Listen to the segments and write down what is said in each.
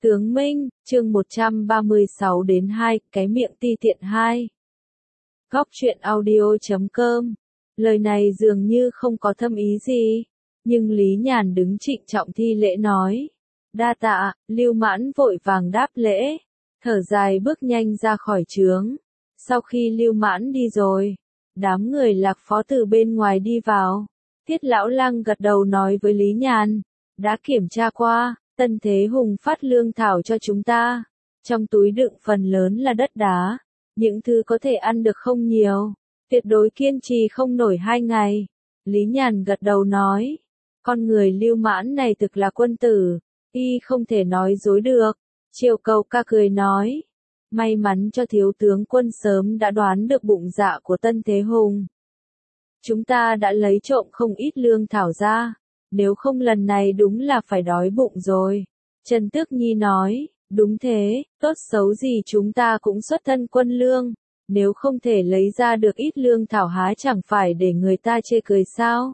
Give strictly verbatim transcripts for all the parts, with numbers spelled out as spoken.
Tướng Minh, chương một trăm ba mươi sáu đến hai, cái miệng ti tiện hai. Góc truyện audio chấm com. Lời này dường như không có thâm ý gì, nhưng Lý Nhàn đứng trịnh trọng thi lễ nói. Đa tạ, Lưu Mãn vội vàng đáp lễ, thở dài bước nhanh ra khỏi trướng. Sau khi Lưu Mãn đi rồi, đám người Lạc Phó từ bên ngoài đi vào. Tiết Lão Lăng gật đầu nói với Lý Nhàn, đã kiểm tra qua. Tân Thế Hùng phát lương thảo cho chúng ta. Trong túi đựng phần lớn là đất đá. Những thứ có thể ăn được không nhiều. Tuyệt đối kiên trì không nổi hai ngày. Lý Nhàn gật đầu nói. Con người Lưu Mãn này thực là quân tử. Y không thể nói dối được. Triều Cầu ca cười nói. May mắn cho thiếu tướng quân sớm đã đoán được bụng dạ của Tân Thế Hùng. Chúng ta đã lấy trộm không ít lương thảo ra. Nếu không lần này đúng là phải đói bụng rồi. Trần Tước Nhi nói, đúng thế, tốt xấu gì chúng ta cũng xuất thân quân lương. Nếu không thể lấy ra được ít lương thảo há chẳng phải để người ta chê cười sao?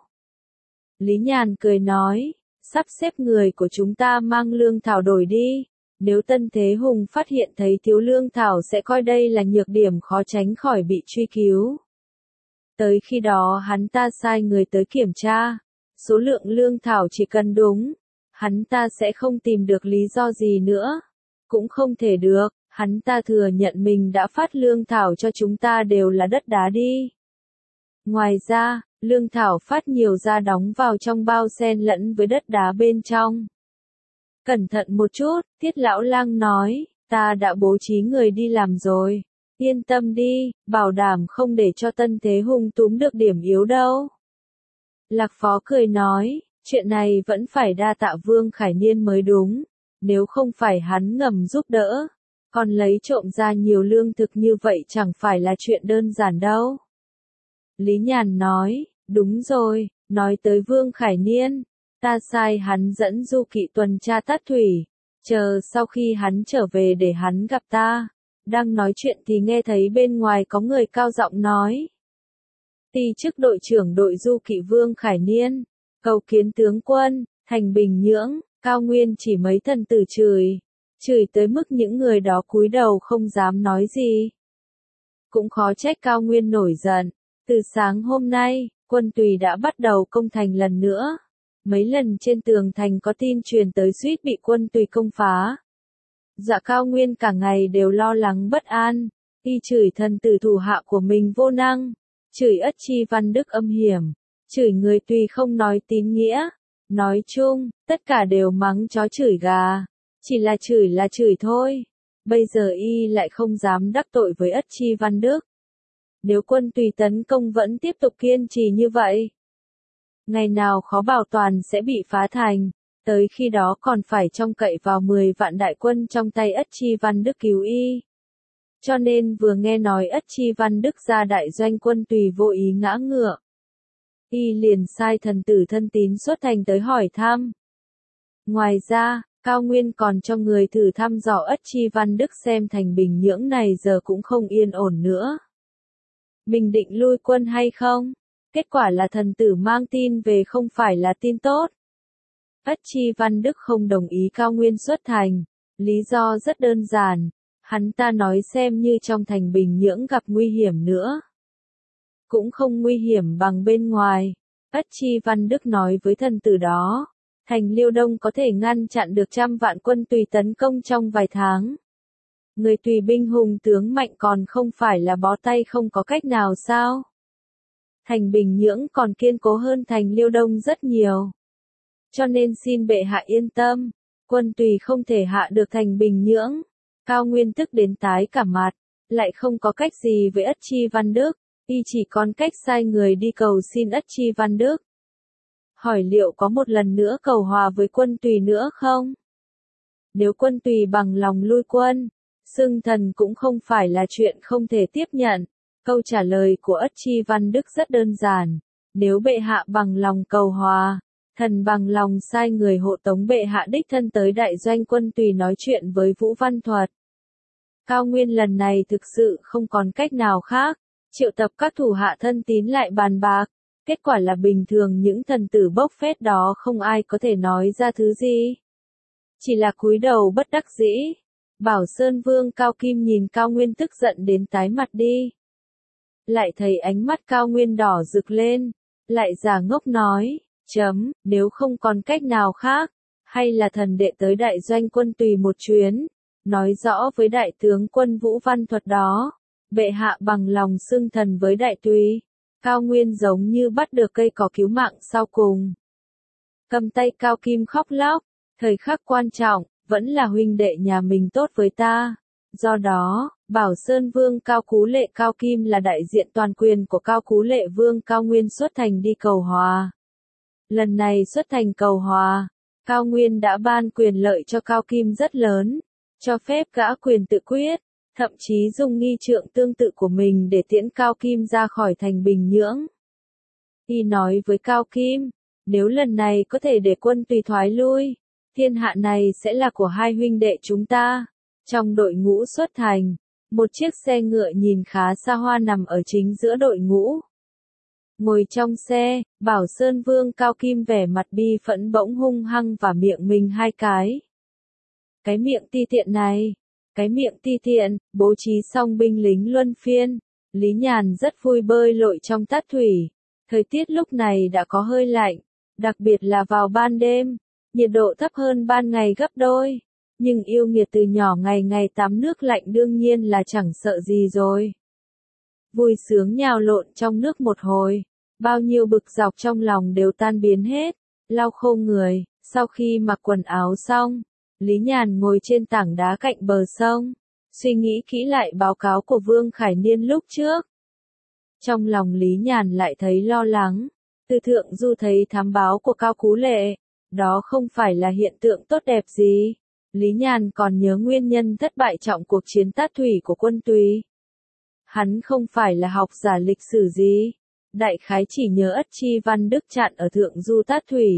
Lý Nhàn cười nói, sắp xếp người của chúng ta mang lương thảo đổi đi. Nếu Tân Thế Hùng phát hiện thấy thiếu lương thảo sẽ coi đây là nhược điểm khó tránh khỏi bị truy cứu. Tới khi đó hắn ta sai người tới kiểm tra. Số lượng lương thảo chỉ cần đúng, hắn ta sẽ không tìm được lý do gì nữa. Cũng không thể được, hắn ta thừa nhận mình đã phát lương thảo cho chúng ta đều là đất đá đi. Ngoài ra, lương thảo phát nhiều ra đóng vào trong bao xen lẫn với đất đá bên trong. Cẩn thận một chút, Tiết Lão Lang nói, ta đã bố trí người đi làm rồi. Yên tâm đi, bảo đảm không để cho Tân Thế Hùng túm được điểm yếu đâu. Lạc Phó cười nói, chuyện này vẫn phải đa tạ Vương Khải Niên mới đúng, nếu không phải hắn ngầm giúp đỡ, còn lấy trộm ra nhiều lương thực như vậy chẳng phải là chuyện đơn giản đâu. Lý Nhàn nói, đúng rồi, nói tới Vương Khải Niên, ta sai hắn dẫn du kỵ tuần tra Tát Thủy, chờ sau khi hắn trở về để hắn gặp ta. Đang nói chuyện thì nghe thấy bên ngoài có người cao giọng nói. Ti chức đội trưởng đội du kỵ Vương Khải Niên, cầu kiến tướng quân, thành Bình Nhưỡng, Cao Nguyên chỉ mấy thần tử chửi, chửi tới mức những người đó cúi đầu không dám nói gì. Cũng khó trách Cao Nguyên nổi giận, từ sáng hôm nay, quân Tùy đã bắt đầu công thành lần nữa. Mấy lần trên tường thành có tin truyền tới suýt bị quân Tùy công phá. Dạ Cao Nguyên cả ngày đều lo lắng bất an, y chửi thần tử thủ hạ của mình vô năng. Chửi Ất Chi Văn Đức âm hiểm, chửi người Tùy không nói tín nghĩa, nói chung, tất cả đều mắng chó chửi gà, chỉ là chửi là chửi thôi, bây giờ y lại không dám đắc tội với Ất Chi Văn Đức. Nếu quân Tùy tấn công vẫn tiếp tục kiên trì như vậy, ngày nào khó bảo toàn sẽ bị phá thành, tới khi đó còn phải trông cậy vào mười vạn đại quân trong tay Ất Chi Văn Đức cứu y. Cho nên vừa nghe nói Ất Chi Văn Đức ra đại doanh quân Tùy vô ý ngã ngựa. Y liền sai thần tử thân tín xuất thành tới hỏi thăm. Ngoài ra, Cao Nguyên còn cho người thử thăm dò Ất Chi Văn Đức xem thành Bình Nhưỡng này giờ cũng không yên ổn nữa. Mình định lui quân hay không? Kết quả là thần tử mang tin về không phải là tin tốt. Ất Chi Văn Đức không đồng ý Cao Nguyên xuất thành. Lý do rất đơn giản. Hắn ta nói xem như trong thành Bình Nhưỡng gặp nguy hiểm nữa. Cũng không nguy hiểm bằng bên ngoài. Ất Chi Văn Đức nói với thần tử đó. Thành Liêu Đông có thể ngăn chặn được trăm vạn quân Tùy tấn công trong vài tháng. Người Tùy binh hùng tướng mạnh còn không phải là bó tay không có cách nào sao? Thành Bình Nhưỡng còn kiên cố hơn thành Liêu Đông rất nhiều. Cho nên xin bệ hạ yên tâm. Quân Tùy không thể hạ được thành Bình Nhưỡng. Cao Nguyên tức đến tái cả mặt, lại không có cách gì với Ất Chi Văn Đức, y chỉ còn cách sai người đi cầu xin Ất Chi Văn Đức. Hỏi liệu có một lần nữa cầu hòa với quân Tùy nữa không? Nếu quân Tùy bằng lòng lui quân, xưng thần cũng không phải là chuyện không thể tiếp nhận. Câu trả lời của Ất Chi Văn Đức rất đơn giản, nếu bệ hạ bằng lòng cầu hòa, thần bằng lòng sai người hộ tống bệ hạ đích thân tới đại doanh quân Tùy nói chuyện với Vũ Văn Thuật. Cao Nguyên lần này thực sự không còn cách nào khác, triệu tập các thủ hạ thân tín lại bàn bạc, kết quả là bình thường những thần tử bốc phét đó không ai có thể nói ra thứ gì. chỉ là cúi đầu bất đắc dĩ. Bảo Sơn Vương Cao Kim nhìn Cao Nguyên tức giận đến tái mặt đi. Lại thấy ánh mắt Cao Nguyên đỏ rực lên, lại giả ngốc nói, chấm, nếu không còn cách nào khác, hay là thần đệ tới đại doanh quân tùy một chuyến, nói rõ với đại tướng quân Vũ Văn Thuật đó, bệ hạ bằng lòng xưng thần với đại tùy. Cao Nguyên giống như bắt được cây cỏ cứu mạng sau cùng. Cầm tay Cao Kim khóc lóc, thời khắc quan trọng, vẫn là huynh đệ nhà mình tốt với ta. Do đó, Bảo Sơn Vương Cao Cú Lệ Cao Kim là đại diện toàn quyền của Cao Cú Lệ Vương Cao Nguyên xuất thành đi cầu hòa. Lần này xuất thành cầu hòa, Cao Nguyên đã ban quyền lợi cho Cao Kim rất lớn, cho phép gã quyền tự quyết, thậm chí dùng nghi trượng tương tự của mình để tiễn Cao Kim ra khỏi thành Bình Nhưỡng. Y nói với Cao Kim, nếu lần này có thể để quân tùy thoái lui, thiên hạ này sẽ là của hai huynh đệ chúng ta. Trong đội ngũ xuất thành, một chiếc xe ngựa nhìn khá xa hoa nằm ở chính giữa đội ngũ. Ngồi trong xe, Bảo Sơn Vương Cao Kim vẻ mặt bi phẫn bỗng hung hăng và miệng mình hai cái. Cái miệng ti tiện này, cái miệng ti tiện, bố trí xong binh lính luân phiên. Lý Nhàn rất vui bơi lội trong tát thủy. Thời tiết lúc này đã có hơi lạnh, đặc biệt là vào ban đêm, nhiệt độ thấp hơn ban ngày gấp đôi. Nhưng yêu nghiệt từ nhỏ ngày ngày tắm nước lạnh đương nhiên là chẳng sợ gì rồi. Vui sướng nhào lộn trong nước một hồi, bao nhiêu bực dọc trong lòng đều tan biến hết, lau khô người, sau khi mặc quần áo xong, Lý Nhàn ngồi trên tảng đá cạnh bờ sông, suy nghĩ kỹ lại báo cáo của Vương Khải Niên lúc trước. Trong lòng Lý Nhàn lại thấy lo lắng, từ thượng du thấy thám báo của Cao Cú Lệ, đó không phải là hiện tượng tốt đẹp gì. Lý Nhàn còn nhớ nguyên nhân thất bại trọng cuộc chiến tát thủy của quân tùy. Hắn không phải là học giả lịch sử gì, đại khái chỉ nhớ Ất Chi Văn Đức chặn ở thượng du tát thủy.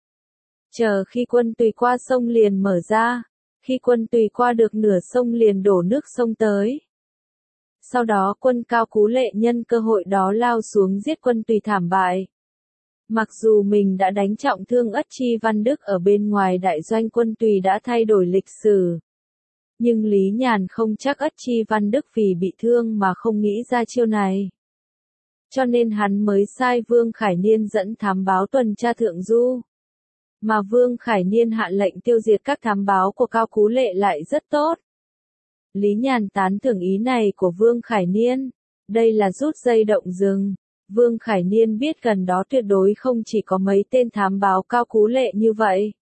Chờ khi quân tùy qua sông liền mở ra, khi quân tùy qua được nửa sông liền đổ nước sông tới. Sau đó quân Cao Cú Lệ nhân cơ hội đó lao xuống giết quân tùy thảm bại. Mặc dù mình đã đánh trọng thương Ất Chi Văn Đức ở bên ngoài đại doanh quân tùy đã thay đổi lịch sử. Nhưng Lý Nhàn không chắc Ất Chi Văn Đức vì bị thương mà không nghĩ ra chiêu này. Cho nên hắn mới sai Vương Khải Niên dẫn thám báo tuần tra thượng du. Mà Vương Khải Niên hạ lệnh tiêu diệt các thám báo của Cao Cú Lệ lại rất tốt. Lý Nhàn tán thưởng ý này của Vương Khải Niên. Đây là rút dây động rừng. Vương Khải Niên biết gần đó tuyệt đối không chỉ có mấy tên thám báo Cao Cú Lệ như vậy.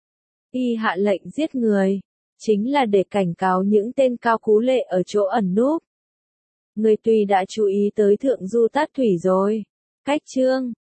Y hạ lệnh giết người, chính là để cảnh cáo những tên Cao Cú Lệ ở chỗ ẩn núp. Người tùy đã chú ý tới thượng du tát thủy rồi. Cách chương